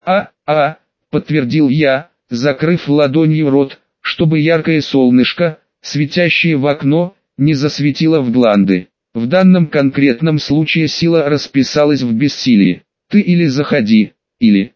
подтвердил я, закрыв ладонью рот, чтобы яркое солнышко, светящее в окно, не засветило в гланды. В данном конкретном случае сила расписалась в бессилии. Ты или заходи, или...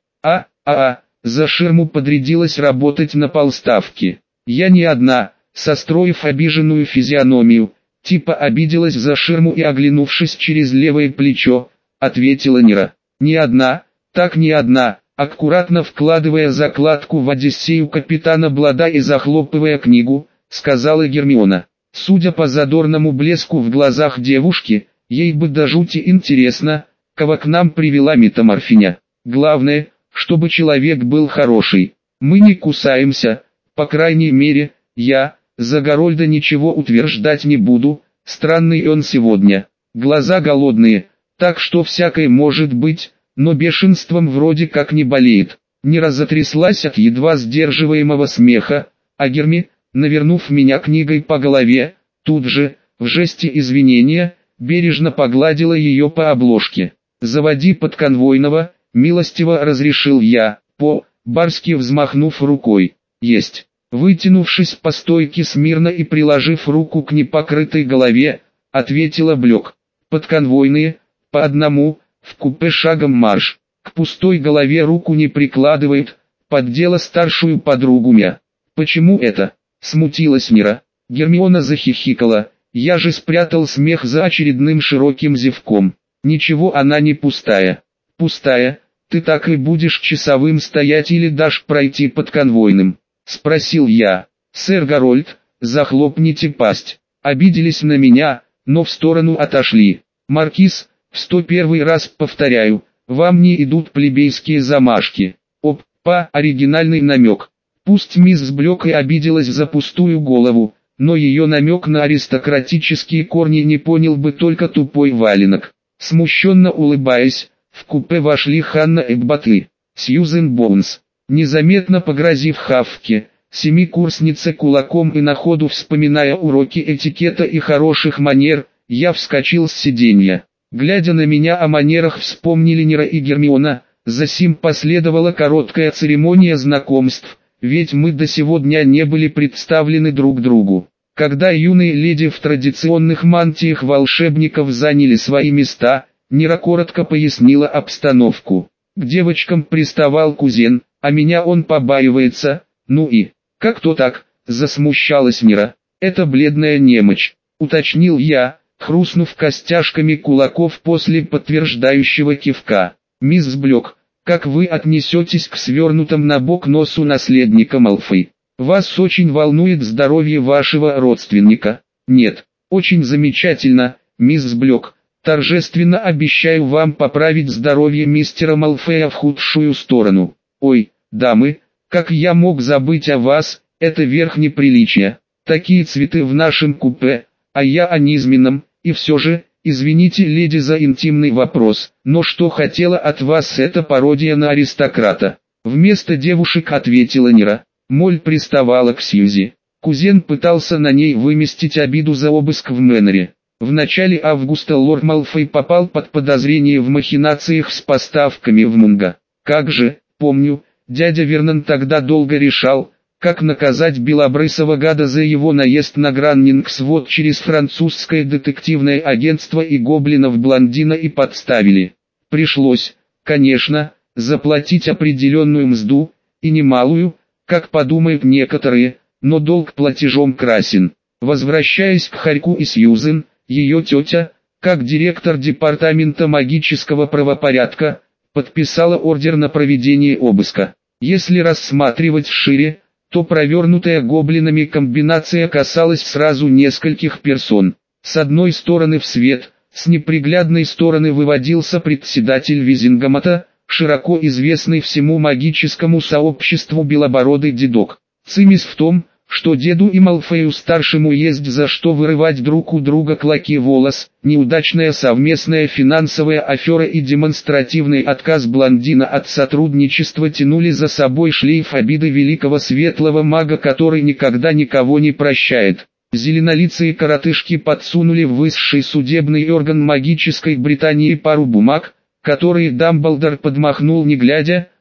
За ширму подрядилась работать на полставки. Я не одна, состроив обиженную физиономию, типа обиделась за ширму и оглянувшись через левое плечо, ответила Нира. Не одна, так не одна, аккуратно вкладывая закладку в Одиссею капитана Блада и захлопывая книгу, сказала Гермиона. Судя по задорному блеску в глазах девушки, ей бы до жути интересно, кого к нам привела метаморфиня. Главное, чтобы человек был хороший. Мы не кусаемся, по крайней мере, я, за Гарольда ничего утверждать не буду, странный он сегодня. Глаза голодные, так что всякое может быть, но бешенством вроде как не болеет. Нира затряслась от едва сдерживаемого смеха, а Герми, навернув меня книгой по голове, тут же, в жесте извинения, бережно погладила ее по обложке. «Заводи подконвойного», — милостиво разрешил я, по-барски взмахнув рукой. «Есть». Вытянувшись по стойке смирно и приложив руку к непокрытой голове, ответила Блек. «Подконвойные, по одному, в купе шагом марш». К пустой голове руку не прикладывает, поддела старшую подругу Мя. «Почему это?» — смутилась Мира. Гермиона захихикала, я же спрятал смех за очередным широким зевком. «Ничего, она не пустая». «Пустая? Ты так и будешь часовым стоять или дашь пройти под конвойным?» — спросил я. «Сэр Гарольд, захлопните пасть». Обиделись на меня, но в сторону отошли. «Маркиз, в 101 раз повторяю, вам не идут плебейские замашки». Оригинальный намек. Пусть мисс Блек и обиделась за пустую голову, но ее намек на аристократические корни не понял бы только тупой валенок. Смущенно улыбаясь, в купе вошли Ханна Эббаты, Сьюзен Боунс. Незаметно погрозив Хавке, семикурснице кулаком и на ходу вспоминая уроки этикета и хороших манер, я вскочил с сиденья. Глядя на меня, о манерах вспомнили Нира и Гермиона, засим последовала короткая церемония знакомств, ведь мы до сего дня не были представлены друг другу. Когда юные леди в традиционных мантиях волшебников заняли свои места, Нира коротко пояснила обстановку. К девочкам приставал кузен, а меня он побаивается, ну и... «Как то так?» — засмущалась Нира. «Это бледная немочь», — уточнил я, хрустнув костяшками кулаков после подтверждающего кивка. «Мисс Блек, как вы отнесетесь к свернутым на бок носу наследника Малфой? Вас очень волнует здоровье вашего родственника?» «Нет, очень замечательно, мисс Блек. Торжественно обещаю вам поправить здоровье мистера Малфоя в худшую сторону». «Ой, дамы, как я мог забыть о вас, это верх неприличия. Такие цветы в нашем купе, а я о низменном, и все же, извините, леди, за интимный вопрос, но что хотела от вас эта пародия на аристократа?» Вместо девушек ответила Нира. Моль приставала к Сьюзи. Кузен пытался на ней выместить обиду за обыск в Мэннере. В начале августа лорд Малфой попал под подозрение в махинациях с поставками в Мунго. Как же, помню, дядя Вернон тогда долго решал, как наказать белобрысого гада за его наезд на Граннингсвуд через французское детективное агентство, и гоблинов-блондина и подставили. Пришлось, конечно, заплатить определенную мзду, и немалую, как подумают некоторые, но долг платежом красен. Возвращаясь к Харьку и Сьюзен, ее тетя, как директор департамента магического правопорядка, подписала ордер на проведение обыска. Если рассматривать шире, то провернутая гоблинами комбинация касалась сразу нескольких персон. С одной стороны в свет, с неприглядной стороны выводился председатель Визингамата, широко известный всему магическому сообществу белобородый дедок. Цимис в том, что деду и Малфою-старшему есть за что вырывать друг у друга клоки волос, неудачная совместная финансовая афера и демонстративный отказ блондина от сотрудничества тянули за собой шлейф обиды великого светлого мага, который никогда никого не прощает. Зеленолицые коротышки подсунули в высший судебный орган магической Британии пару бумаг, которые Дамблдор подмахнул не глядя,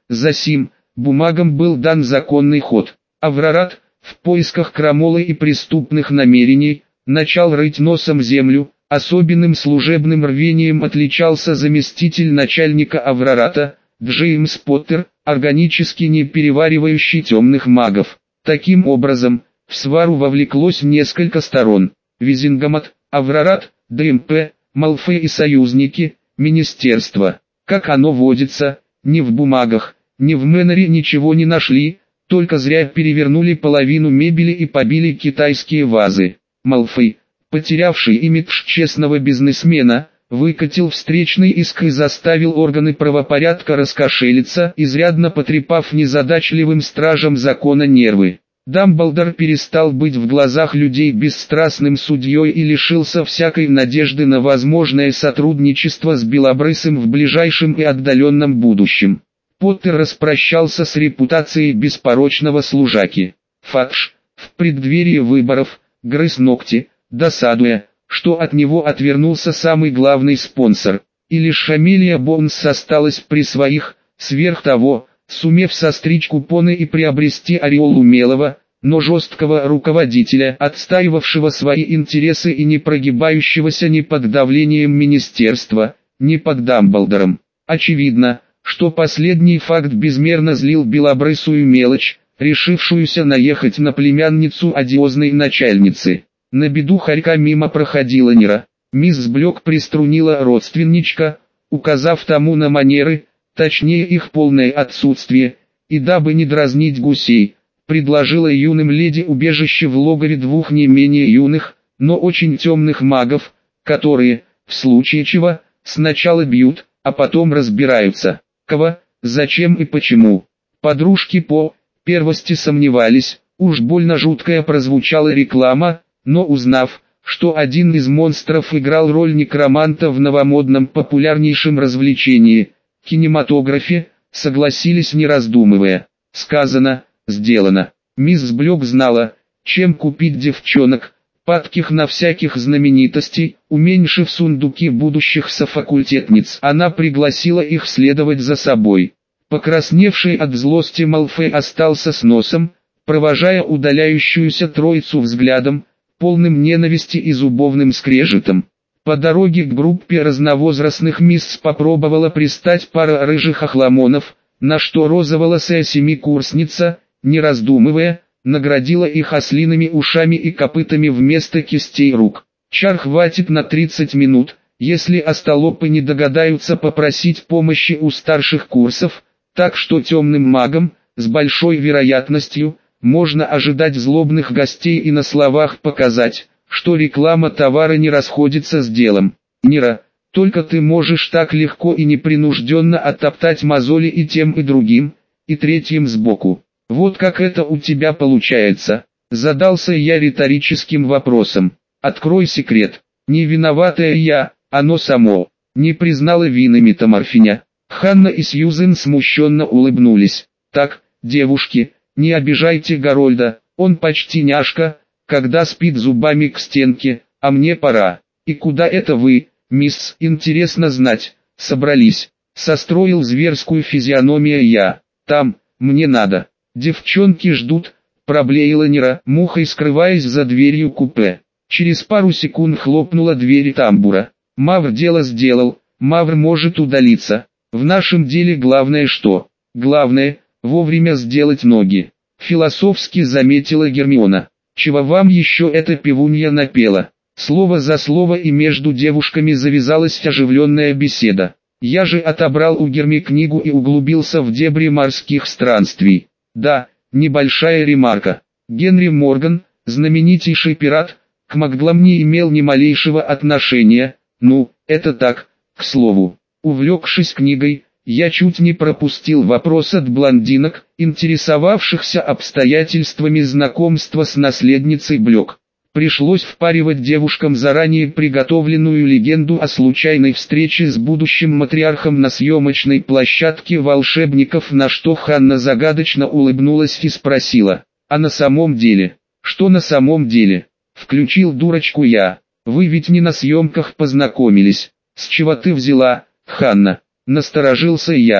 засим, бумагам был дан законный ход. Аврарат, в поисках крамолы и преступных намерений, начал рыть носом землю. Особенным служебным рвением отличался заместитель начальника Аврарата, Джеймс Поттер, органически не переваривающий темных магов. Таким образом, в свару вовлеклось несколько сторон: Визингамот, Аврарат, ДМП, Малфой и союзники, министерство. Как оно водится, ни в бумагах, ни в Мэноре ничего не нашли, только зря перевернули половину мебели и побили китайские вазы. Малфой, потерявший имидж честного бизнесмена, выкатил встречный иск и заставил органы правопорядка раскошелиться, изрядно потрепав незадачливым стражам закона нервы. Дамблдор перестал быть в глазах людей бесстрастным судьей и лишился всякой надежды на возможное сотрудничество с Белобрысым в ближайшем и отдаленном будущем. Поттер распрощался с репутацией беспорочного служаки. Фадж, в преддверии выборов, грыз ногти, досадуя, что от него отвернулся самый главный спонсор, и лишь Амелия Бонс осталась при своих, сверх того, сумев состричь купоны и приобрести ореол умелого, но жесткого руководителя, отстаивавшего свои интересы и не прогибающегося ни под давлением министерства, ни под Дамблдором. Очевидно, что последний факт безмерно злил белобрысую мелочь, решившуюся наехать на племянницу одиозной начальницы. На беду хорька мимо проходила Нира. Мисс Блёк приструнила родственничка, указав тому на манеры, точнее их полное отсутствие, и дабы не дразнить гусей, предложила юным леди убежище в логове двух не менее юных, но очень темных магов, которые, в случае чего, сначала бьют, а потом разбираются. Кого, зачем и почему. Подружки по первости сомневались, уж больно жуткая прозвучала реклама, но узнав, что один из монстров играл роль некроманта в новомодном популярнейшем развлечении – кинематографе, согласились не раздумывая. Сказано, сделано. Мисс Блёк знала, чем купить девчонок, падких на всяких знаменитостей. Уменьшив сундуки будущих софакультетниц, она пригласила их следовать за собой. Покрасневший от злости Малфой остался с носом, провожая удаляющуюся троицу взглядом, полным ненависти и зубовным скрежетом. По дороге к группе разновозрастных мисс попробовала пристать пара рыжих охламонов, на что розоволосая семикурсница, не раздумывая, наградила их ослиными ушами и копытами вместо кистей рук. Чар хватит на 30 минут, если остолопы не догадаются попросить помощи у старших курсов, так что темным магам, с большой вероятностью, можно ожидать злобных гостей и на словах показать, что реклама товара не расходится с делом. Нира, только ты можешь так легко и непринужденно оттоптать мозоли и тем и другим, и третьим сбоку. Вот как это у тебя получается? Задался я риторическим вопросом. Открой секрет. Не виноватая я, оно само. Не признала вины метаморфиня. Ханна и Сьюзен смущенно улыбнулись. Так, девушки, не обижайте Гарольда, он почти няшка, когда спит зубами к стенке, а мне пора. И куда это вы, мисс, интересно знать, собрались? Состроил зверскую физиономию я. Там, мне надо. Девчонки ждут, проблеяла Нира, мухой скрываясь за дверью купе. Через пару секунд хлопнула дверь тамбура. Мавр дело сделал, Мавр может удалиться. В нашем деле главное что? Главное, вовремя сделать ноги. Философски заметила Гермиона. Чего вам еще эта пивунья напела? Слово за слово и между девушками завязалась оживленная беседа. Я же отобрал у Герми книгу и углубился в дебри морских странствий. Да, небольшая ремарка. Генри Морган, знаменитейший пират, к маглам не имел ни малейшего отношения, ну, это так, к слову. Увлекшись книгой, я чуть не пропустил вопрос от блондинок, интересовавшихся обстоятельствами знакомства с наследницей Блёк. Пришлось впаривать девушкам заранее приготовленную легенду о случайной встрече с будущим матриархом на съемочной площадке волшебников, на что Ханна загадочно улыбнулась и спросила: «А на самом деле? Что на самом деле?» Включил дурочку я. «Вы ведь не на съемках познакомились. С чего ты взяла, Ханна?» Насторожился я.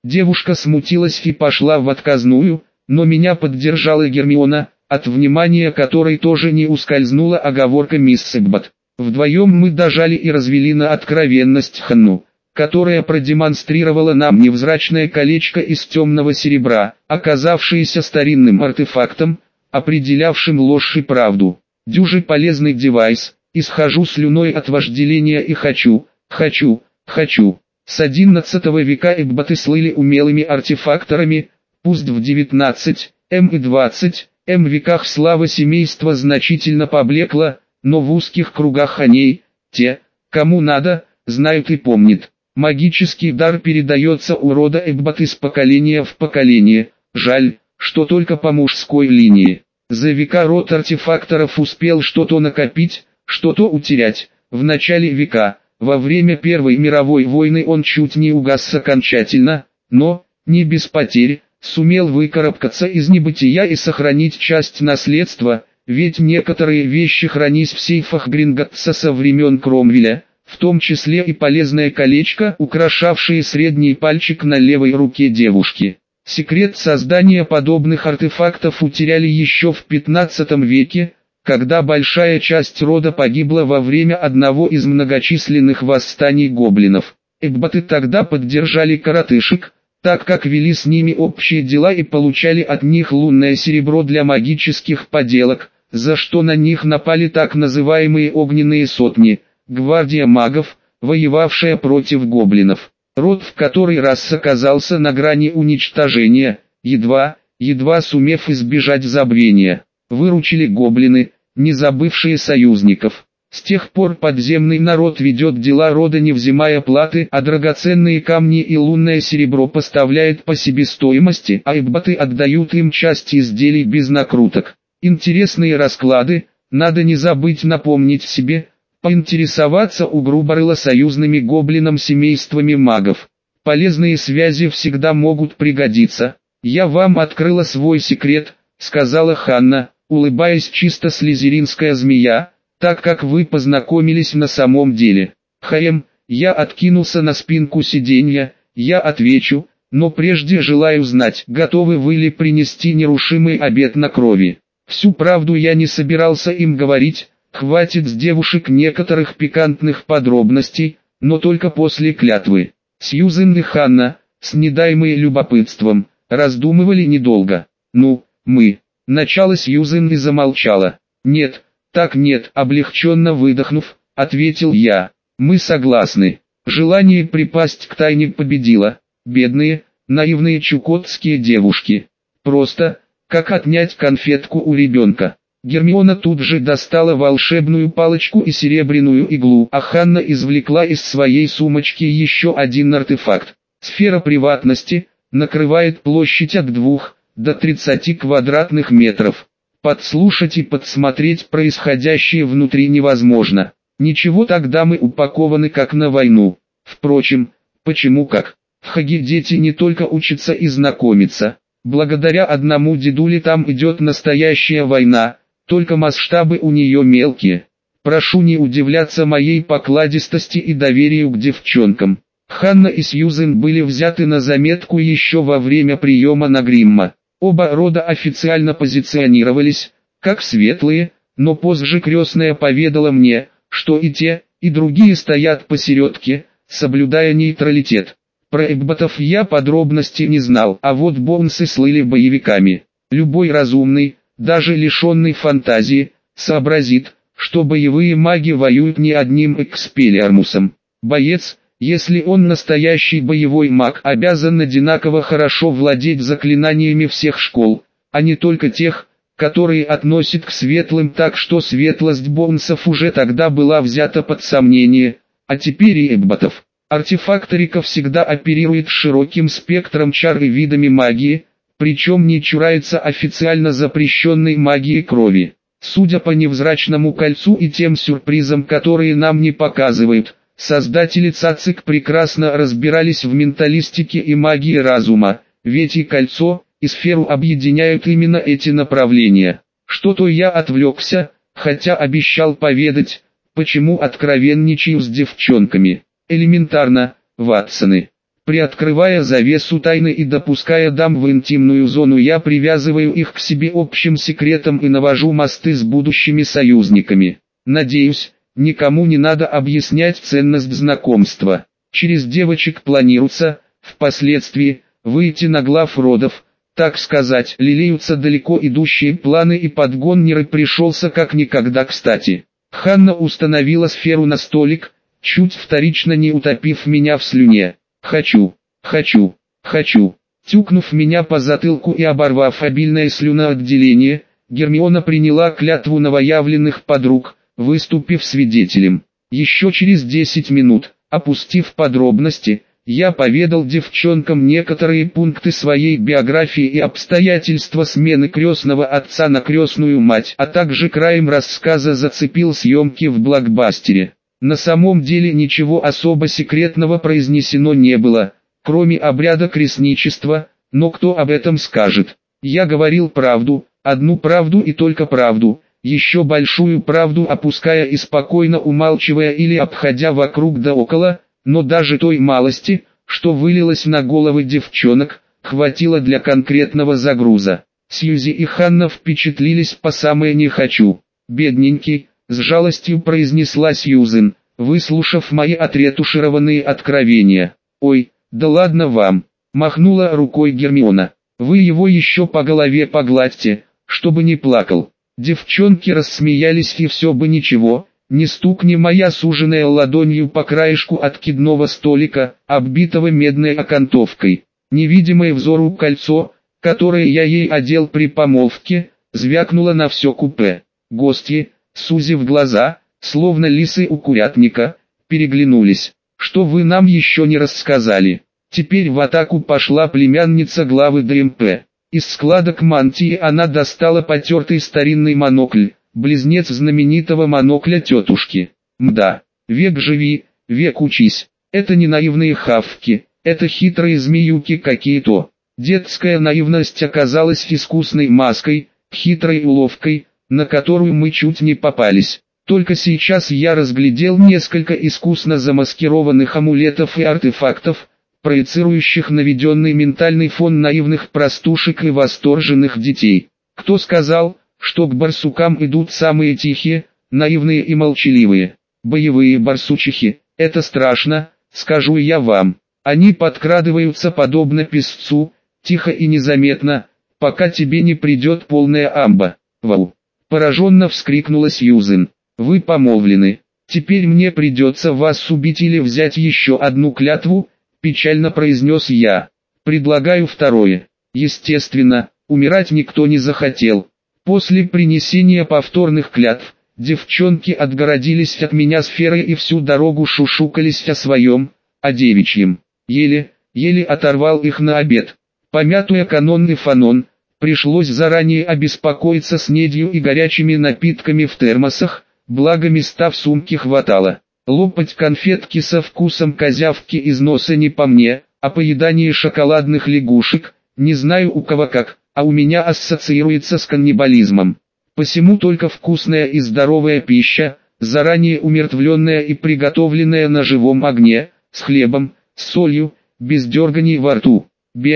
Девушка смутилась и пошла в отказную, но меня поддержала Гермиона, от внимания которой тоже не ускользнула оговорка мисс Эбботт. Вдвоем мы дожали и развели на откровенность Ханну, которая продемонстрировала нам невзрачное колечко из темного серебра, оказавшееся старинным артефактом, определявшим ложь и правду. Дюжи полезный девайс, исхожу слюной от вожделения и хочу. С XI века эбботы слыли умелыми артефакторами, пусть в 19 и 20 веках слава семейства значительно поблекла, но в узких кругах о ней, те, кому надо, знают и помнят. Магический дар передается у рода эббот из поколения в поколение, жаль, что только по мужской линии. За века род артефакторов успел что-то накопить, что-то утерять. В начале века, во время Первой мировой войны он чуть не угас окончательно, но, не без потерь, сумел выкарабкаться из небытия и сохранить часть наследства, ведь некоторые вещи хранились в сейфах Гринготтса со времен Кромвеля, в том числе и полезное колечко, украшавшее средний пальчик на левой руке девушки. Секрет создания подобных артефактов утеряли еще в 15 веке, когда большая часть рода погибла во время одного из многочисленных восстаний гоблинов. Эбботы тогда поддержали коротышек, так как вели с ними общие дела и получали от них лунное серебро для магических поделок, за что на них напали так называемые огненные сотни, гвардия магов, воевавшая против гоблинов. Род в который раз оказался на грани уничтожения, едва сумев избежать забвения. Выручили гоблины, не забывшие союзников. С тех пор подземный народ ведет дела рода не взимая платы, а драгоценные камни и лунное серебро поставляет по себестоимости, а эбботы отдают им часть изделий без накруток. Интересные расклады, надо не забыть напомнить себе, поинтересоваться у Груборыла союзными гоблином семействами магов. Полезные связи всегда могут пригодиться. «Я вам открыла свой секрет», — сказала Ханна, улыбаясь чисто слизеринская змея, так как вы познакомились на самом деле. Я откинулся на спинку сиденья, я отвечу, но прежде желаю знать, готовы вы ли принести нерушимый обет на крови. Всю правду я не собирался им говорить, хватит с девушек некоторых пикантных подробностей, но только после клятвы. Сьюзен и Ханна, с недаемым любопытством, раздумывали недолго. Начало Сьюзен и замолчала. «Нет, так нет», облегченно выдохнув, ответил я. «Мы согласны». Желание припасть к тайне победило. Бедные, наивные чукотские девушки. Просто, как отнять конфетку у ребенка. Гермиона тут же достала волшебную палочку и серебряную иглу, а Ханна извлекла из своей сумочки еще один артефакт. Сфера приватности, накрывает площадь от 2 до 30 квадратных метров. Подслушать и подсмотреть происходящее внутри невозможно. Ничего, тогда мы упакованы как на войну. Впрочем, почему как? В Хаге дети не только учатся и знакомятся. Благодаря одному дедуле там идет настоящая война, только масштабы у нее мелкие. Прошу не удивляться моей покладистости и доверию к девчонкам. Ханна и Сьюзен были взяты на заметку еще во время приема на Гримма. Оба рода официально позиционировались, как светлые, но позже крестная поведала мне, что и те, и другие стоят посередке, соблюдая нейтралитет. Про эбботов я подробностей не знал, а вот бонсы слыли боевиками. Любой разумный, даже лишенный фантазии, сообразит, что боевые маги воюют не одним экспеллиармусом. Боец, если он настоящий боевой маг, обязан одинаково хорошо владеть заклинаниями всех школ, а не только тех, которые относят к светлым, так что светлость бонсов уже тогда была взята под сомнение, а теперь и эбботов. Артефакторика всегда оперирует широким спектром чар и видами магии, причем не чурается официально запрещенной магии крови. Судя по невзрачному кольцу и тем сюрпризам, которые нам не показывают, создатели ЦАЦИК прекрасно разбирались в менталистике и магии разума, ведь и кольцо, и сферу объединяют именно эти направления. Что-то я отвлекся, хотя обещал поведать, почему откровенничаю с девчонками. Элементарно, Ватсоны. Приоткрывая завесу тайны и допуская дам в интимную зону, я привязываю их к себе общим секретом и навожу мосты с будущими союзниками. Надеюсь, никому не надо объяснять ценность знакомства. Через девочек планируется, впоследствии, выйти на глав родов, так сказать, лелеются далеко идущие планы, и подгоннеры пришелся как никогда кстати. Ханна установила сферу на столик, чуть вторично не утопив меня в слюне. «Хочу, хочу, хочу». Тюкнув меня по затылку и оборвав обильное слюноотделение, Гермиона приняла клятву новоявленных подруг, выступив свидетелем. Еще через 10 минут, опустив подробности, я поведал девчонкам некоторые пункты своей биографии и обстоятельства смены крестного отца на крестную мать, а также краем рассказа зацепил съемки в блокбастере. На самом деле ничего особо секретного произнесено не было, кроме обряда крестничества, но кто об этом скажет? Я говорил правду, одну правду и только правду, еще большую правду опуская и спокойно умалчивая или обходя вокруг да около, но даже той малости, что вылилось на головы девчонок, хватило для конкретного загруза. Сьюзи и Ханна впечатлились по самое не хочу. «Бедненький», — с жалостью произнесла Сьюзен, выслушав мои отретушированные откровения. «Ой, да ладно вам», — махнула рукой Гермиона. «Вы его еще по голове погладьте, чтобы не плакал». Девчонки рассмеялись, и все бы ничего, не стукни моя суженая ладонью по краешку откидного столика, оббитого медной окантовкой. Невидимое взору кольцо, которое я ей одел при помолвке, звякнуло на все купе. Гости, сузив глаза, словно лисы у курятника, переглянулись. «Что вы нам еще не рассказали?» Теперь в атаку пошла племянница главы ДМП. Из складок мантии она достала потертый старинный монокль, близнец знаменитого монокля тетушки. Мда, век живи, век учись. Это не наивные хавки, это хитрые змеюки какие-то. Детская наивность оказалась искусной маской, хитрой уловкой, на которую мы чуть не попались. Только сейчас я разглядел несколько искусно замаскированных амулетов и артефактов, проецирующих наведенный ментальный фон наивных простушек и восторженных детей. Кто сказал, что к барсукам идут самые тихие, наивные и молчаливые? Боевые барсучихи, это страшно, скажу я вам. Они подкрадываются подобно песцу, тихо и незаметно, пока тебе не придет полная амба. Вау! Пораженно вскрикнула Сьюзен. Вы помолвлены. Теперь мне придется вас убить или взять еще одну клятву, печально произнес я. Предлагаю второе. Естественно, умирать никто не захотел. После принесения повторных клятв, девчонки отгородились от меня сферой и всю дорогу шушукались о своем, о девичьем. Еле оторвал их на обед. Помятуя канонный фанон, пришлось заранее обеспокоиться снедью и горячими напитками в термосах, благо места в сумке хватало. Лопать конфетки со вкусом козявки из носа не по мне, а поедание шоколадных лягушек, не знаю у кого как, а у меня ассоциируется с каннибализмом. Посему только вкусная и здоровая пища, заранее умертвленная и приготовленная на живом огне, с хлебом, с солью, без дерганий во рту.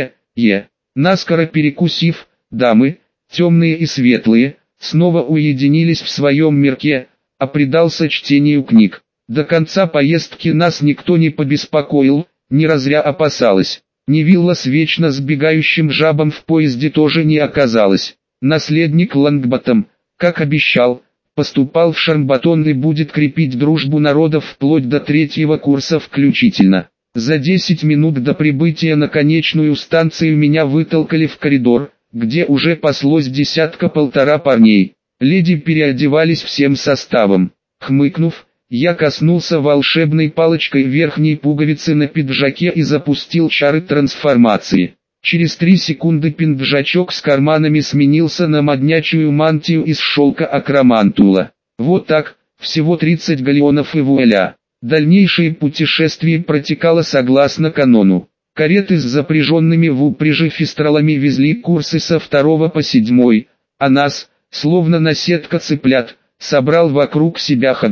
Наскоро перекусив, дамы, темные и светлые, снова уединились в своем мирке, а предался чтению книг. До конца поездки нас никто не побеспокоил, не разря опасалась. Невилла с вечно сбегающим жабом в поезде тоже не оказалось. Наследник Лонгботтом, как обещал, поступал в Шармбатон и будет крепить дружбу народов вплоть до 3-го курса включительно. За 10 минут до прибытия на конечную станцию меня вытолкали в коридор, где уже паслось десятка-полтора парней. Леди переодевались всем составом. Хмыкнув, я коснулся волшебной палочкой верхней пуговицы на пиджаке и запустил чары трансформации. Через 3 секунды пиджачок с карманами сменился на моднячую мантию из шелка акромантула. Вот так, всего 30 галеонов и вуаля. Дальнейшее путешествие протекало согласно канону. Кареты с запряженными в упряжи фистралами везли курсы со 2 по 7, а нас, словно наседка цыплят, собрал вокруг себя Хагрид.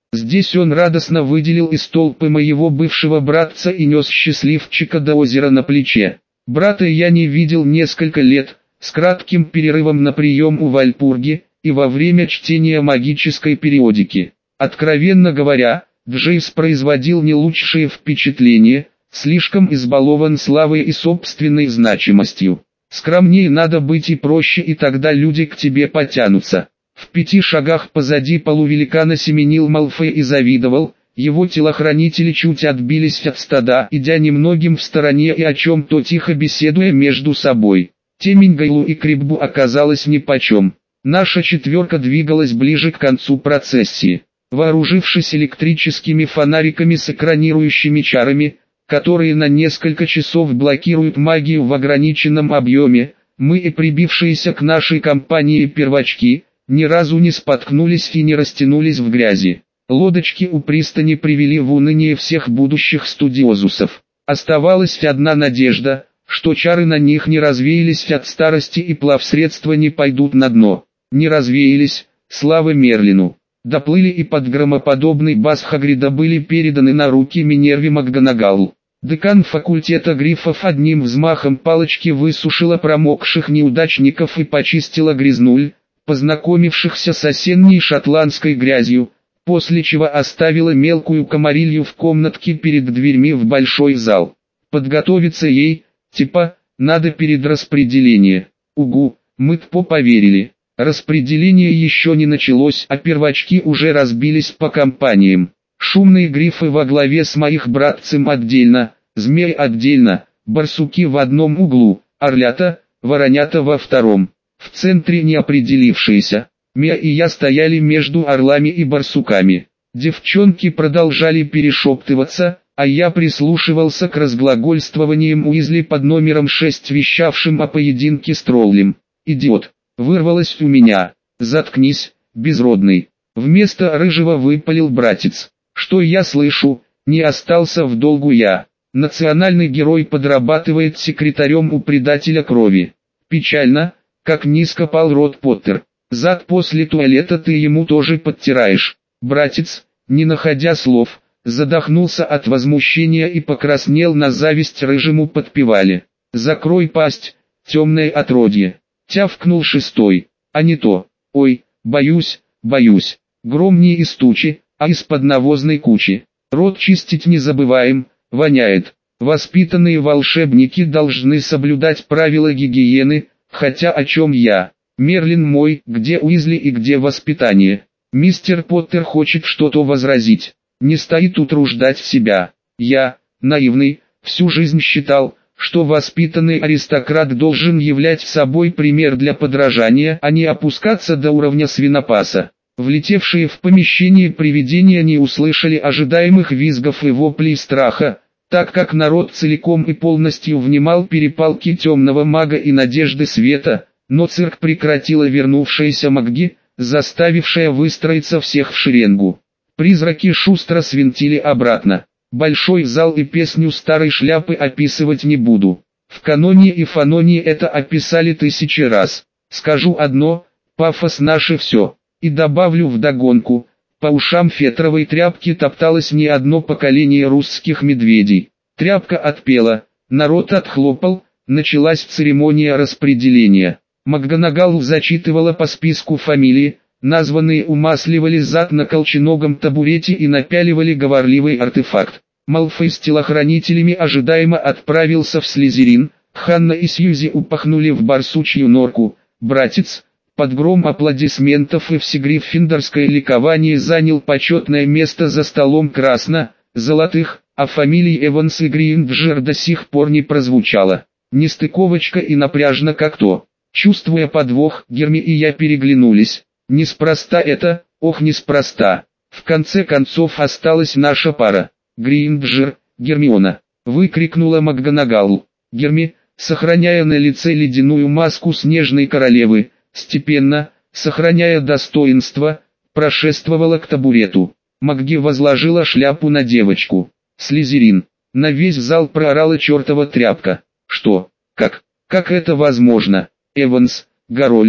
Здесь он радостно выделил из толпы моего бывшего братца и нес счастливчика до озера на плече. Брата я не видел несколько лет, с кратким перерывом на прием у Вальпурги и во время чтения магической периодики. Откровенно говоря, Джейс производил не лучшее впечатление, слишком избалован славой и собственной значимостью. Скромнее надо быть и проще, и тогда люди к тебе потянутся. В 5 шагах позади полувеликана семенил Малфой и завидовал, его телохранители чуть отбились от стада, идя немногим в стороне и о чем-то тихо беседуя между собой. Темень Гайлу и Криббу оказалась нипочем. Наша четверка двигалась ближе к концу процессии. Вооружившись электрическими фонариками с экранирующими чарами, которые на несколько часов блокируют магию в ограниченном объеме, мы и прибившиеся к нашей компании первачки, ни разу не споткнулись и не растянулись в грязи. Лодочки у пристани привели в уныние всех будущих студиозусов. Оставалась одна надежда, что чары на них не развеялись от старости и плавсредства не пойдут на дно. Не развеялись, слава Мерлину. Доплыли и под громоподобный бас Хагрида были переданы на руки Минерве МакГонагалл. Декан факультета грифов одним взмахом палочки высушила промокших неудачников и почистила грязнуль, познакомившихся с осенней шотландской грязью, после чего оставила мелкую комарилью в комнатке перед дверьми в большой зал. Подготовиться ей, типа, надо перед распределением. Угу, мы-то поверили. Распределение еще не началось, а первачки уже разбились по компаниям. Шумные грифы во главе с моих братцем отдельно, змей отдельно, барсуки в одном углу, орлята, воронята во втором. В центре неопределившиеся. Мия и я стояли между орлами и барсуками. Девчонки продолжали перешептываться, а я прислушивался к разглагольствованиям Уизли под номером 6, вещавшим о поединке с троллем. «Идиот!» вырвалось у меня. «Заткнись, безродный!» Вместо рыжего выпалил братец. «Что я слышу? Не остался в долгу я. Национальный герой подрабатывает секретарем у предателя крови. Печально, как низко пал Рот Поттер. Зад после туалета ты ему тоже подтираешь». Братец, не находя слов, задохнулся от возмущения и покраснел на зависть рыжему подпевале. «Закрой пасть, темное отродье!» Тявкнул шестой. «А не то. Ой, боюсь, боюсь. Гром не из тучи, а из-под навозной кучи. Рот чистить не забываем, воняет. Воспитанные волшебники должны соблюдать правила гигиены, хотя о чем я? Мерлин мой, где Уизли и где воспитание?» Мистер Поттер хочет что-то возразить. Не стоит утруждать себя. Я, наивный, всю жизнь считал, что воспитанный аристократ должен являть собой пример для подражания, а не опускаться до уровня свинопаса. Влетевшие в помещение привидения не услышали ожидаемых визгов и воплей страха, так как народ целиком и полностью внимал перепалке темного мага и надежды света, но цирк прекратила вернувшаяся Магги, заставившая выстроиться всех в шеренгу. Призраки шустро свинтили обратно. Большой зал и песню старой шляпы описывать не буду. В каноне и фаноне это описали 1000 раз. Скажу одно, пафос наше все. И добавлю вдогонку, по ушам фетровой тряпки топталось не одно поколение русских медведей. Тряпка отпела, народ отхлопал, началась церемония распределения. МакГонагалл зачитывала по списку фамилии, названные умасливали зад на колченогом табурете и напяливали говорливый артефакт. Малфой с телохранителями ожидаемо отправился в Слизерин, Ханна и Сьюзи упахнули в барсучью норку. Братец, под гром аплодисментов и всегриффиндорское ликование занял почетное место за столом красно-золотых, а фамилии Эванс и Гринджер до сих пор не прозвучала. Нестыковочка и напряжно как то. Чувствуя подвох, Герми и я переглянулись. Неспроста это, ох неспроста. В конце концов осталась наша пара. «Гринджер, Гермиона!» — выкрикнула МакГонагалл. Герми, сохраняя на лице ледяную маску снежной королевы, степенно, сохраняя достоинство, прошествовала к табурету. Магги возложила шляпу на девочку. «Слизерин!» — на весь зал проорала чертова тряпка. «Что? Как это возможно? Эванс, Гарольд,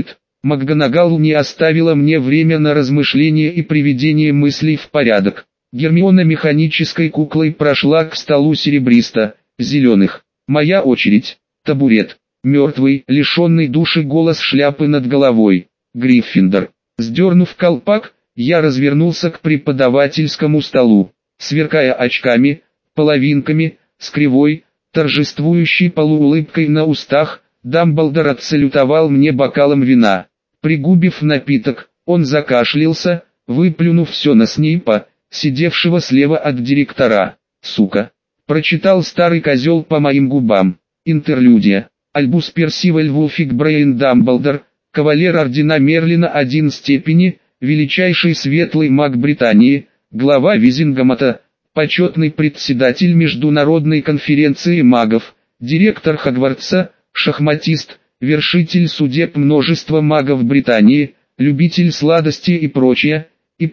МакГонагал не оставила мне время на размышление и приведение мыслей в порядок. Гермиона механической куклой прошла к столу серебристо-зеленых. Моя очередь. Табурет. Мертвый, лишенный души голос шляпы над головой. Гриффиндор. Сдернув колпак, я развернулся к преподавательскому столу. Сверкая очками, половинками, с кривой, торжествующей полуулыбкой на устах, Дамблдор отсалютовал мне бокалом вина. Пригубив напиток, он закашлялся, выплюнув все на Снейпа, сидевшего слева от директора. «Сука!» — прочитал старый козел по моим губам. Интерлюдия. Альбус Персиваль Вулфик Брейн Дамблдор, кавалер ордена Мерлина 1 степени, величайший светлый маг Британии, глава Визингамата, почетный председатель Международной конференции магов, директор Хогвартса, шахматист, вершитель судеб множества магов Британии, любитель сладостей и прочее,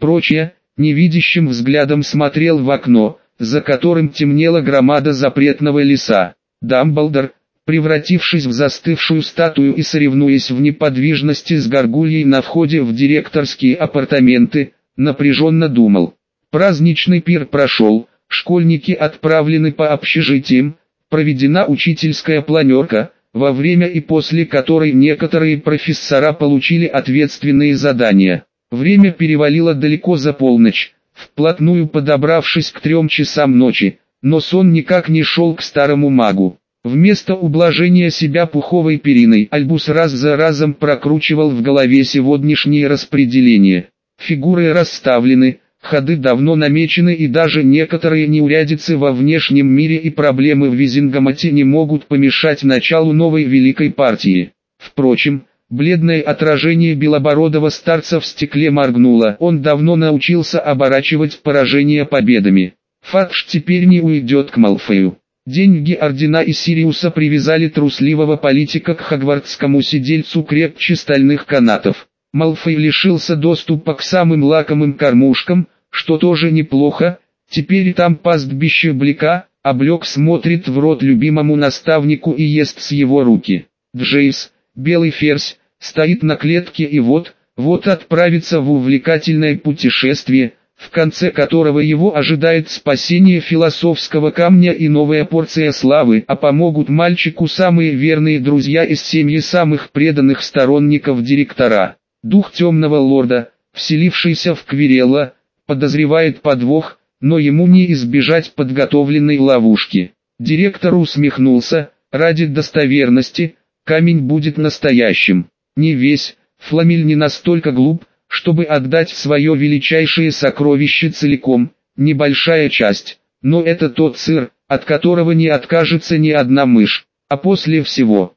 невидящим взглядом смотрел в окно, за которым темнела громада запретного леса. Дамблдор, превратившись в застывшую статую и соревнуясь в неподвижности с горгульей на входе в директорские апартаменты, напряженно думал. Праздничный пир прошел, школьники отправлены по общежитиям, проведена учительская планерка, во время и после которой некоторые профессора получили ответственные задания. Время перевалило далеко за полночь, вплотную подобравшись к 3 часам ночи, но сон никак не шел к старому магу. Вместо ублажения себя пуховой периной Альбус раз за разом прокручивал в голове сегодняшние распределения. Фигуры расставлены, ходы давно намечены и даже некоторые неурядицы во внешнем мире и проблемы в Визингамате не могут помешать началу новой великой партии. Впрочем, бледное отражение белобородого старца в стекле моргнуло. Он давно научился оборачивать поражения победами. Фадж теперь не уйдет к Малфою. Деньги ордена и Сириуса привязали трусливого политика к хогвартскому сидельцу крепче стальных канатов. Малфой лишился доступа к самым лакомым кормушкам, что тоже неплохо. Теперь там пастбище Блика, а Блек смотрит в рот любимому наставнику и ест с его руки. Джейс, белый ферзь, стоит на клетке и вот отправится в увлекательное путешествие, в конце которого его ожидает спасение философского камня и новая порция славы, а помогут мальчику самые верные друзья из семьи самых преданных сторонников директора. Дух темного лорда, вселившийся в Квирелла, подозревает подвох, но ему не избежать подготовленной ловушки. Директор усмехнулся: ради достоверности, камень будет настоящим. Не весь, Фламиль не настолько глуп, чтобы отдать свое величайшее сокровище целиком, небольшая часть, но это тот сыр, от которого не откажется ни одна мышь. А после всего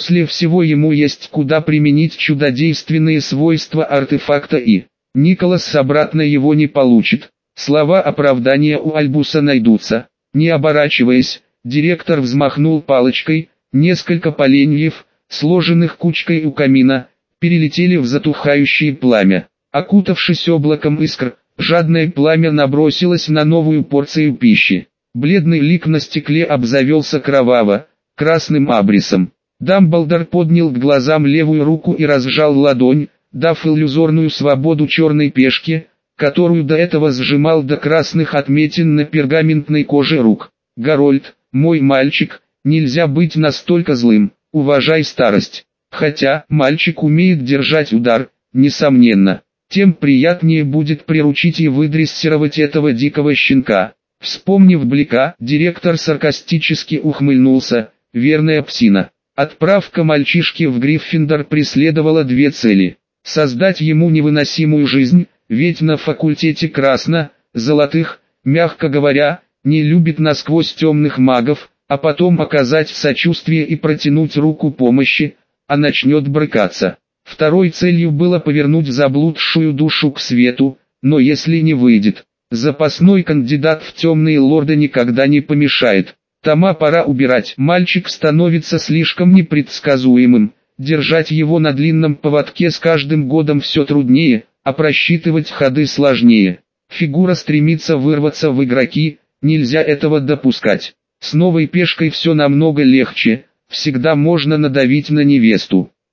ему есть куда применить чудодейственные свойства артефакта и Николас обратно его не получит. Слова оправдания у Альбуса найдутся. Не оборачиваясь, директор взмахнул палочкой, несколько поленьев, сложенных кучкой у камина, перелетели в затухающее пламя. Окутавшись облаком искр, жадное пламя набросилось на новую порцию пищи. Бледный лик на стекле обзавелся кроваво-красным абрисом. Дамблдор поднял к глазам левую руку и разжал ладонь, дав иллюзорную свободу черной пешке, которую до этого сжимал до красных отметин на пергаментной коже рук. «Гарольд, мой мальчик, нельзя быть настолько злым, уважай старость». Хотя мальчик умеет держать удар, несомненно, тем приятнее будет приручить и выдрессировать этого дикого щенка. Вспомнив Блика, директор саркастически ухмыльнулся: верная псина. Отправка мальчишки в Гриффиндор преследовала две цели: создать ему невыносимую жизнь, ведь на факультете красно-золотых, мягко говоря, не любит насквозь темных магов, а потом оказать сочувствие и протянуть руку помощи, а начнет брыкаться. Второй целью было повернуть заблудшую душу к свету, но если не выйдет, запасной кандидат в темные лорды никогда не помешает. Тома пора убирать. Мальчик становится слишком непредсказуемым, держать его на длинном поводке с каждым годом все труднее, а просчитывать ходы сложнее. Фигура стремится вырваться в игроки, нельзя этого допускать. С новой пешкой все намного легче. Всегда можно надавить на невесту.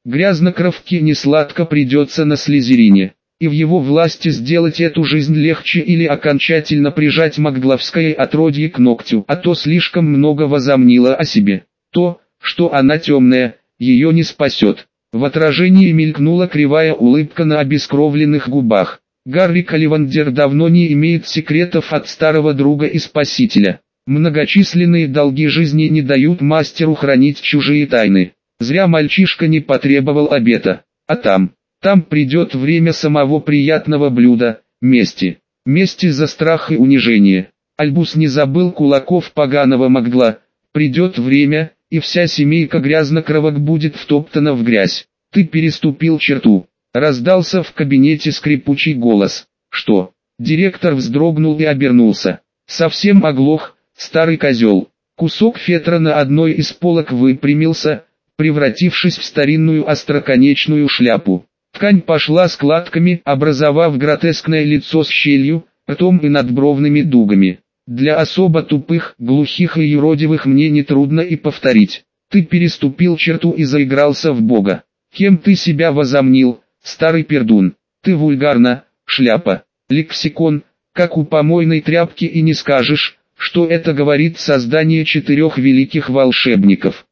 Грязнокровке несладко придется на Слизерине, и в его власти сделать эту жизнь легче или окончательно прижать магловское отродье к ногтю, а то слишком много возомнила о себе. То, что она темная, ее не спасет. В отражении мелькнула кривая улыбка на обескровленных губах. Гарри Каливандер давно не имеет секретов от старого друга и спасителя. Многочисленные долги жизни не дают мастеру хранить чужие тайны. Зря мальчишка не потребовал обета. А там придет время самого приятного блюда – мести. Мести за страх и унижение. Альбус не забыл кулаков поганого Магла. Придет время, и вся семейка грязнокровок будет втоптана в грязь. Ты переступил черту. Раздался в кабинете скрипучий голос. Что? Директор вздрогнул и обернулся. Совсем оглох, старый козел. Кусок фетра на одной из полок выпрямился, превратившись в старинную остроконечную шляпу. Ткань пошла складками, образовав гротескное лицо с щелью, ртом и надбровными дугами. Для особо тупых, глухих и юродивых мне нетрудно и повторить. Ты переступил черту и заигрался в Бога. Кем ты себя возомнил, старый пердун? Ты вульгарна, шляпа. Лексикон, как у помойной тряпки, и не скажешь, что это говорит создание 4 великих волшебников.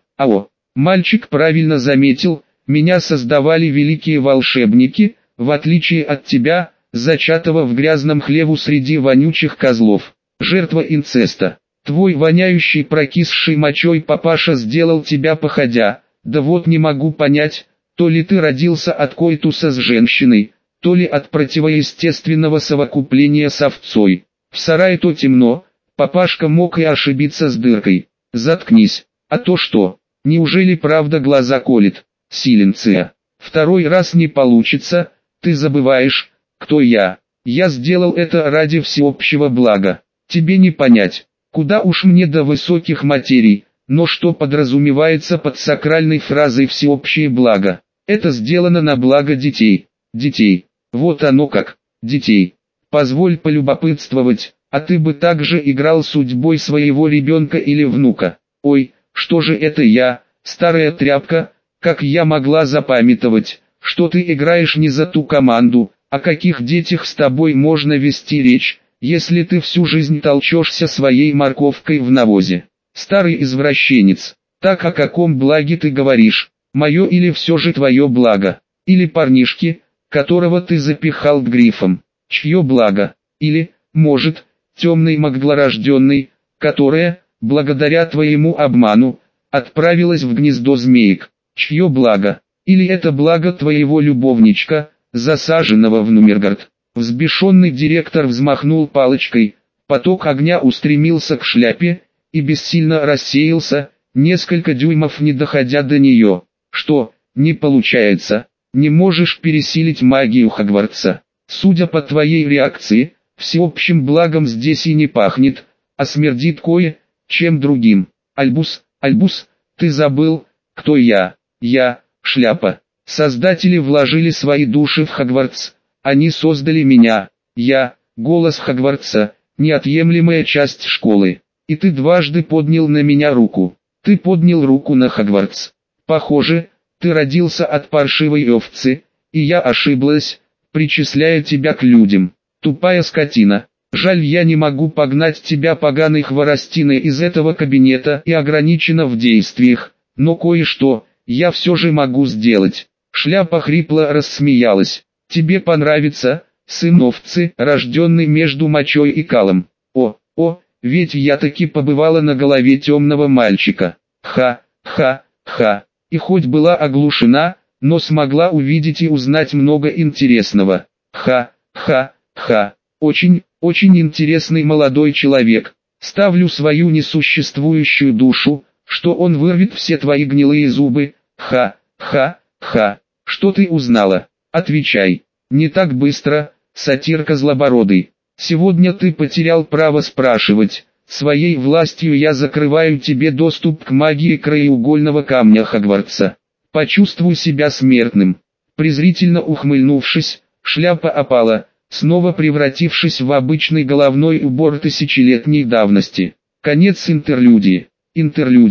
Мальчик правильно заметил, меня создавали великие волшебники, в отличие от тебя, зачатого в грязном хлеву среди вонючих козлов. Жертва инцеста. Твой воняющий прокисший мочой папаша сделал тебя походя. Да вот не могу понять, то ли ты родился от коитуса с женщиной, то ли от противоестественного совокупления с овцой. В сарае то темно, папашка мог и ошибиться с дыркой. Заткнись, а то что? Неужели правда глаза колет? Силенция. Второй раз не получится, ты забываешь, кто я. Я сделал это ради всеобщего блага. Тебе не понять, куда уж мне до высоких материй, но что подразумевается под сакральной фразой «всеобщее благо». Это сделано на благо детей. Детей. Вот оно как. Детей. Позволь полюбопытствовать, а ты бы также играл судьбой своего ребенка или внука. Ой, что же это я, старая тряпка, как я могла запамятовать, что ты играешь не за ту команду, о каких детях с тобой можно вести речь, если ты всю жизнь толчешься своей морковкой в навозе. Старый извращенец, так о каком благе ты говоришь, мое или все же твое благо, или парнишки, которого ты запихал к грифам, чье благо, или, может, темной маглорожденной, которая, благодаря твоему обману, отправилась в гнездо змеек, чье благо, или это благо твоего любовничка, засаженного в Нумергард. Взбешенный директор взмахнул палочкой, поток огня устремился к шляпе, и бессильно рассеялся, несколько дюймов не доходя до нее. Что, не получается, не можешь пересилить магию Хогвартса? Судя по твоей реакции, всеобщим благом здесь и не пахнет, а смердит кое-чем другим. Альбус, ты забыл, кто я? Я, шляпа. Создатели вложили свои души в Хогвартс, они создали меня. Я, голос Хогвартса, неотъемлемая часть школы. И ты дважды поднял на меня руку. Ты поднял руку на Хогвартс. Похоже, ты родился от паршивой овцы, и я ошиблась, причисляя тебя к людям. Тупая скотина. Жаль, я не могу погнать тебя поганой хворостиной из этого кабинета и ограничена в действиях, но кое-что я все же могу сделать. Шляпа хрипло рассмеялась. Тебе понравится, сын овцы, рожденный между мочой и калом. Ведь я таки побывала на голове темного мальчика. Ха. И хоть была оглушена, но смогла увидеть и узнать много интересного. Ха. Очень интересный молодой человек. Ставлю свою несуществующую душу, что он вырвет все твои гнилые зубы. Ха. Что ты узнала? Отвечай. Не так быстро, сатир козлобородый. Сегодня ты потерял право спрашивать. Своей властью я закрываю тебе доступ к магии краеугольного камня Хогвартса. Почувствуй себя смертным. Презрительно ухмыльнувшись, шляпа опала, снова превратившись в обычный головной убор тысячелетней давности. Конец интерлюдии. Интерлюдия.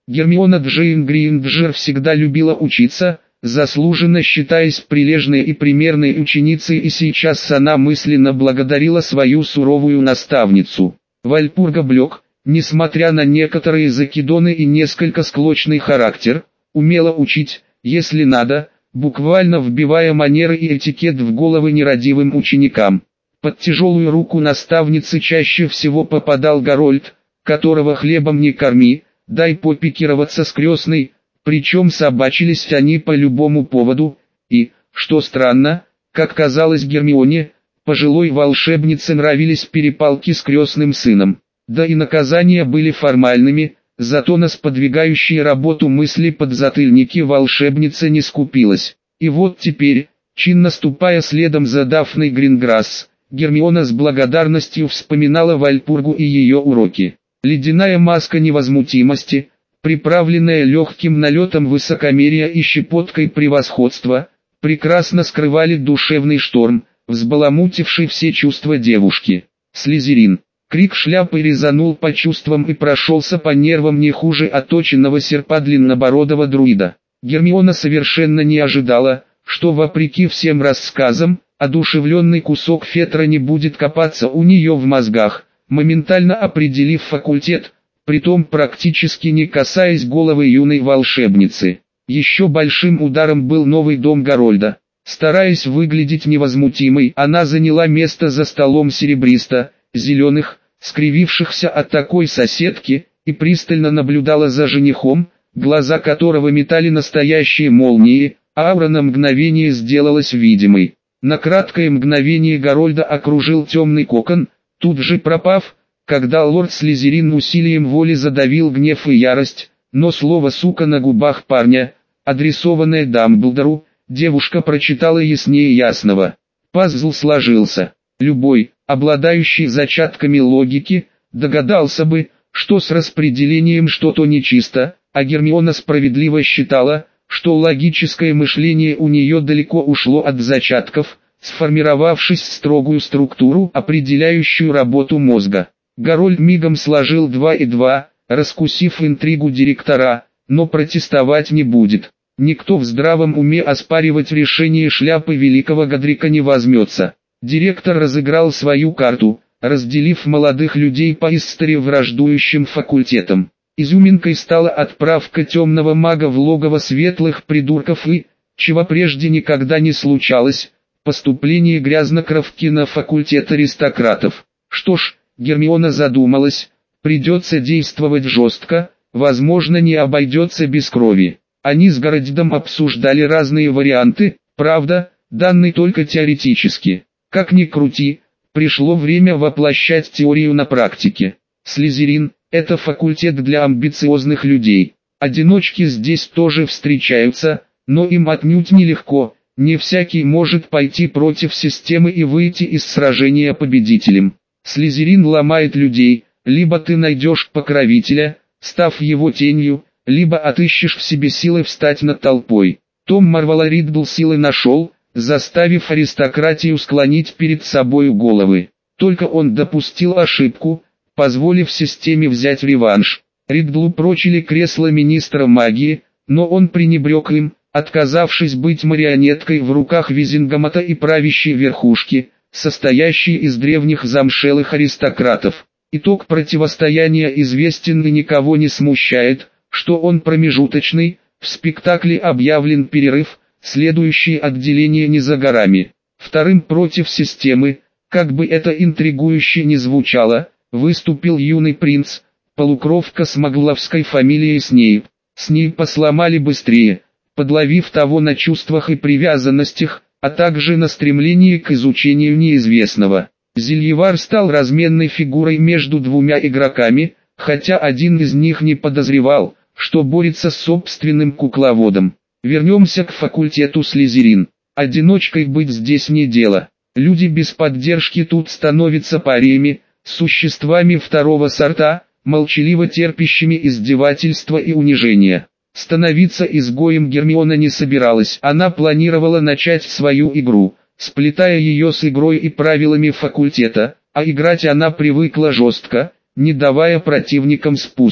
Гермиона Джейн Грейнджер всегда любила учиться, заслуженно считаясь прилежной и примерной ученицей, и сейчас она мысленно благодарила свою суровую наставницу. Вальпурга Блёк, несмотря на некоторые закидоны и несколько склочный характер, умела учить, если надо, буквально вбивая манеры и этикет в головы нерадивым ученикам. Под тяжелую руку наставницы чаще всего попадал Гарольд, которого хлебом не корми, дай попикироваться с крестной, причем собачились они по любому поводу, и, что странно, как казалось Гермионе, пожилой волшебнице нравились перепалки с крестным сыном. Да и наказания были формальными, зато на сподвигающие работу мысли подзатыльники волшебница не скупилась. И вот теперь, чинно ступая следом за Дафной Гринграсс, Гермиона с благодарностью вспоминала Вальпургу и ее уроки. Ледяная маска невозмутимости, приправленная легким налетом высокомерия и щепоткой превосходства, прекрасно скрывали душевный шторм, взбаламутивший все чувства девушки. Слизерин. Крик шляпы резанул по чувствам и прошелся по нервам не хуже оточенного серпа длиннобородого друида. Гермиона совершенно не ожидала, что вопреки всем рассказам, одушевленный кусок фетра не будет копаться у нее в мозгах, моментально определив факультет, притом практически не касаясь головы юной волшебницы. Еще большим ударом был новый дом Гарольда. Стараясь выглядеть невозмутимой, она заняла место за столом серебристо-зеленых, скривившихся от такой соседки, и пристально наблюдала за женихом, глаза которого метали настоящие молнии, а аура на мгновение сделалась видимой. На краткое мгновение Гарольда окружил темный кокон, тут же пропав, когда лорд Слизерин усилием воли задавил гнев и ярость, но слово «сука» на губах парня, адресованное Дамблдору, девушка прочитала яснее ясного. Пазл сложился. Любой, обладающий зачатками логики, догадался бы, что с распределением что-то нечисто, а Гермиона справедливо считала, что логическое мышление у нее далеко ушло от зачатков, сформировавшись в строгую структуру, определяющую работу мозга. Гарольд мигом сложил 2 и 2, раскусив интригу директора, но протестовать не будет. Никто в здравом уме оспаривать решение шляпы великого Годрика не возьмется. Директор разыграл свою карту, разделив молодых людей по истории враждующим факультетам. Изюминкой стала отправка темного мага в логово светлых придурков и, чего прежде никогда не случалось, поступление грязнокровки на факультет аристократов. Что ж, Гермиона задумалась, придется действовать жестко, возможно не обойдется без крови. Они с Гарольдом обсуждали разные варианты, правда, данные только теоретически. Как ни крути, пришло время воплощать теорию на практике. Слизерин – это факультет для амбициозных людей. Одиночки здесь тоже встречаются, но им отнюдь нелегко, не всякий может пойти против системы и выйти из сражения победителем. Слизерин ломает людей, либо ты найдешь покровителя, став его тенью, либо отыщешь в себе силы встать над толпой. Том Марвол Риддл силы нашел, заставив аристократию склонить перед собою головы. Только он допустил ошибку, позволив системе взять реванш. Риддлу прочили кресло министра магии, но он пренебрег им, отказавшись быть марионеткой в руках Визингомота и правящей верхушки, состоящей из древних замшелых аристократов. Итог противостояния известен и никого не смущает, что он промежуточный, в спектакле объявлен перерыв, следующее отделение не за горами. Вторым против системы, как бы это интригующе ни звучало, выступил юный принц, полукровка с магловской фамилией Снейп. Снейпа сломали быстрее, подловив того на чувствах и привязанностях, а также на стремлении к изучению неизвестного. Зельевар стал разменной фигурой между двумя игроками, хотя один из них не подозревал, что борется с собственным кукловодом. Вернемся к факультету Слизерин. Одиночкой быть здесь не дело. Люди без поддержки тут становятся париями, существами второго сорта, молчаливо терпящими издевательства и унижения. Становиться изгоем Гермиона не собиралась. Она планировала начать свою игру, сплетая ее с игрой и правилами факультета, а играть она привыкла жестко, не давая противникам спуска.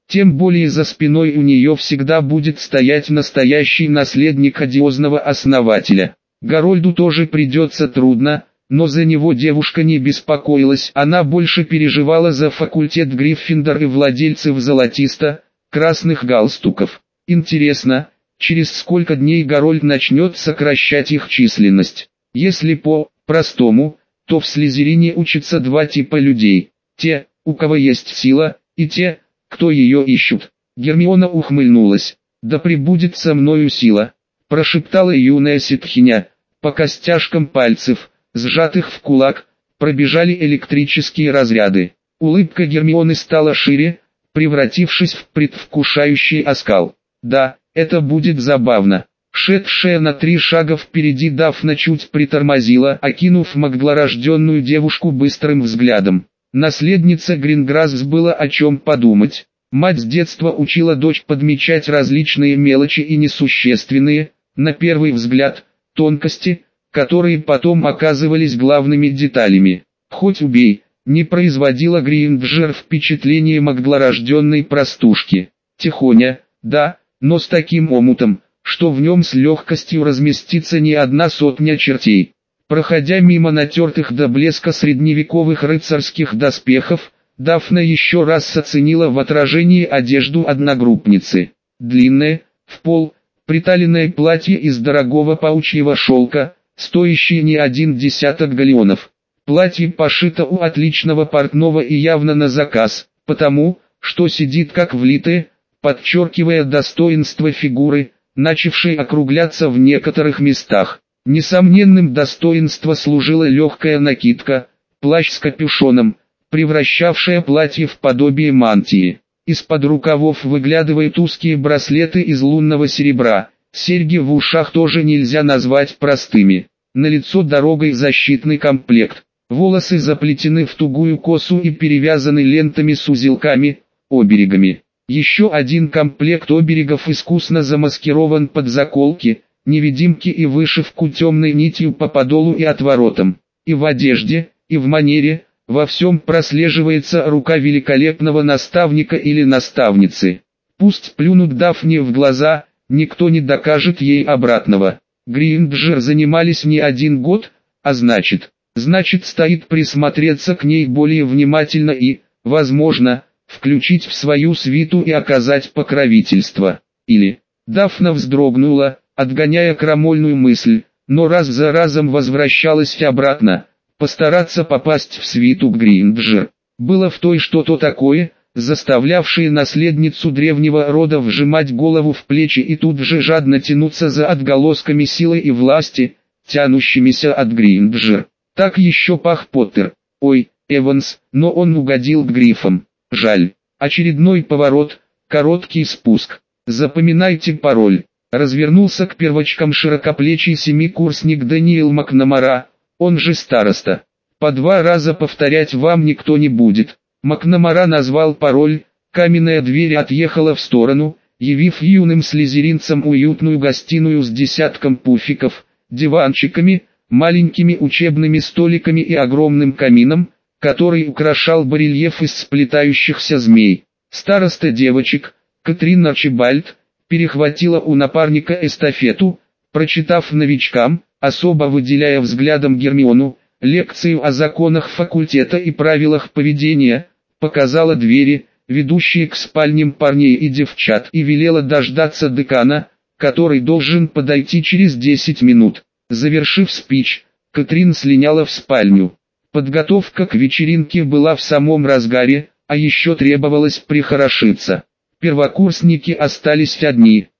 Тем более за спиной у нее всегда будет стоять настоящий наследник одиозного основателя. Гарольду тоже придется трудно, но за него девушка не беспокоилась, она больше переживала за факультет Гриффиндор и владельцев золотисто-красных галстуков. Интересно, через сколько дней Гарольд начнет сокращать их численность? Если по-простому, то в Слизерине учатся два типа людей: те, у кого есть сила, и те, кто ее ищут. Гермиона ухмыльнулась. «Да пребудет со мною сила», – прошептала юная ситхиня. По костяшкам пальцев, сжатых в кулак, пробежали электрические разряды. Улыбка Гермионы стала шире, превратившись в предвкушающий оскал. «Да, это будет забавно». Шедшая на 3 шага впереди Дафна чуть притормозила, окинув магдлорожденную девушку быстрым взглядом. Наследница Гринграсс было о чем подумать. Мать с детства учила дочь подмечать различные мелочи и несущественные, на первый взгляд, тонкости, которые потом оказывались главными деталями. Хоть убей, не производила Гринджер впечатление магдлорожденной простушки. Тихоня, да, но с таким омутом, что в нем с легкостью разместится не одна сотня чертей. Проходя мимо натертых до блеска средневековых рыцарских доспехов, Дафна еще раз оценила в отражении одежду одногруппницы. Длинное, в пол, приталенное платье из дорогого паучьего шелка, стоящее не 10 галеонов. Платье пошито у отличного портного и явно на заказ, потому, что сидит как влитое, подчеркивая достоинство фигуры, начавшей округляться в некоторых местах. Несомненным достоинством служила легкая накидка, плащ с капюшоном, превращавшая платье в подобие мантии. Из-под рукавов выглядывают узкие браслеты из лунного серебра, серьги в ушах тоже нельзя назвать простыми. На лицо дорогой защитный комплект, волосы заплетены в тугую косу и перевязаны лентами с узелками, оберегами. Еще один комплект оберегов искусно замаскирован под заколки, невидимки и вышивку темной нитью по подолу и отворотам. И в одежде, и в манере, во всем прослеживается рука великолепного наставника или наставницы. Пусть плюнут Дафне в глаза, никто не докажет ей обратного. Гринджер занимались не 1 год, а значит стоит присмотреться к ней более внимательно и, возможно, включить в свою свиту и оказать покровительство. Или, Дафна вздрогнула, отгоняя крамольную мысль, но раз за разом возвращалась обратно. Постараться попасть в свиту Гринджер. Было в той что-то такое, заставлявшее наследницу древнего рода вжимать голову в плечи и тут же жадно тянуться за отголосками силы и власти, тянущимися от Гринджер. Так еще пах Поттер. Ой, Эванс, но он угодил к грифам. Жаль. Очередной поворот, короткий спуск. Запоминайте пароль. Развернулся к первочкам широкоплечий семикурсник Дэниел Макнамара, он же староста. По 2 раза повторять вам никто не будет. Макнамара назвал пароль, каменная дверь отъехала в сторону, явив юным слизеринцам уютную гостиную с десятком пуфиков, диванчиками, маленькими учебными столиками и огромным камином, который украшал барельеф из сплетающихся змей. Староста девочек, Катрин Арчибальд, перехватила у напарника эстафету, прочитав новичкам, особо выделяя взглядом Гермиону, лекцию о законах факультета и правилах поведения, показала двери, ведущие к спальням парней и девчат, и велела дождаться декана, который должен подойти через 10 минут. Завершив спич, Катрин слиняла в спальню. Подготовка к вечеринке была в самом разгаре, а еще требовалось прихорошиться. Первокурсники остались одни.